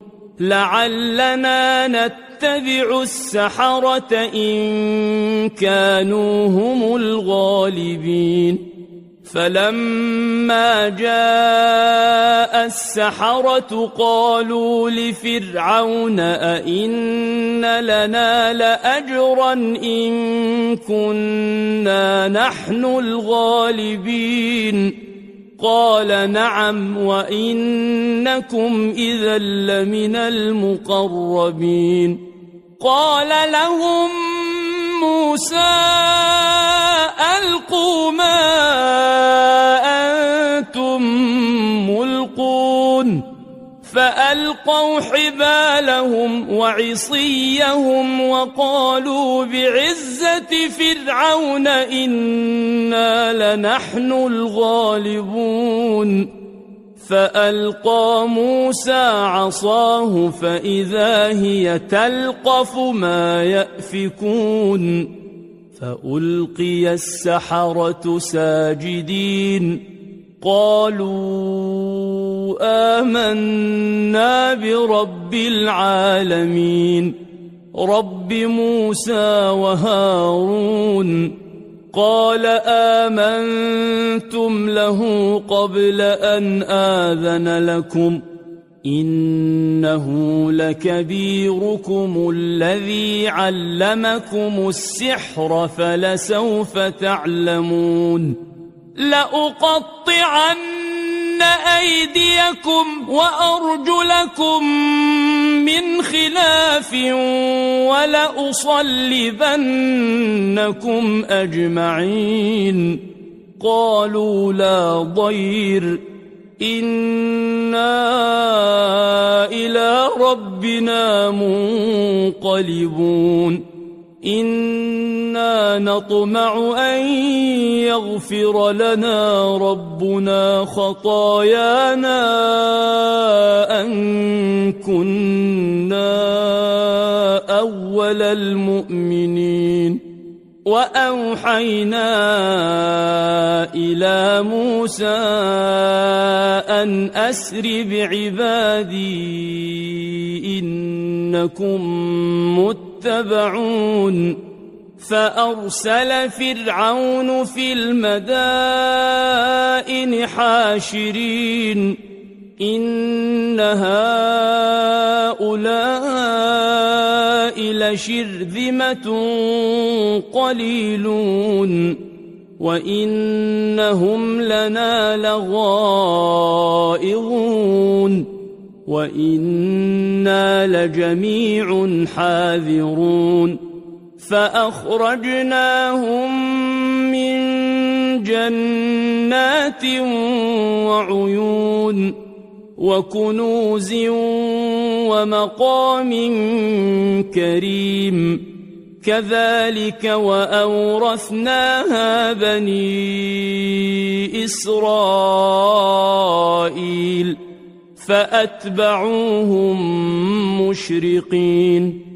لعلنا نتبع السحرة إن كانوا هم الغالبين فلما جاء السحرة قالوا لفرعون أئن لنا لأجرا إن كنا نحن الغالبين قال نعم وإنكم إذا لمن المقربين قال لهم موسى ألقوا ما أنتم ملقون فألقوا حبالهم وعصيهم وقالوا بعزة فرعون إنا لنحن الغالبون فألقى موسى عصاه فإذا هي تلقف ما يأفكون فألقي السحرة ساجدين قالوا آمنا برب العالمين رب موسى وهارون قال آمنتم له قبل أن آذن لكم إنه لكبيركم الذي علمكم السحر فلسوف تعلمون لأقطعن أيديكم وأرجلكم من خلاف ولأصلبنكم أجمعين قالوا لا ضير إنا إلى ربنا منقلبون إنا نطمع أن يغفر لنا ربنا خطايانا أن كنا أول المؤمنين وأوحينا إلى موسى أن أسر بعبادي إنكم متبعون فأرسل فرعون في المدائن حاشرين إن هؤلاء لشرذمة قليلون وإنهم لنا لغائظون وإنا لجميع حاذرون فأخرجناهم من جنات وعيون وكنوز ومقام كريم كذلك وأورثناها بني إسرائيل فأتبعوهم مشرقين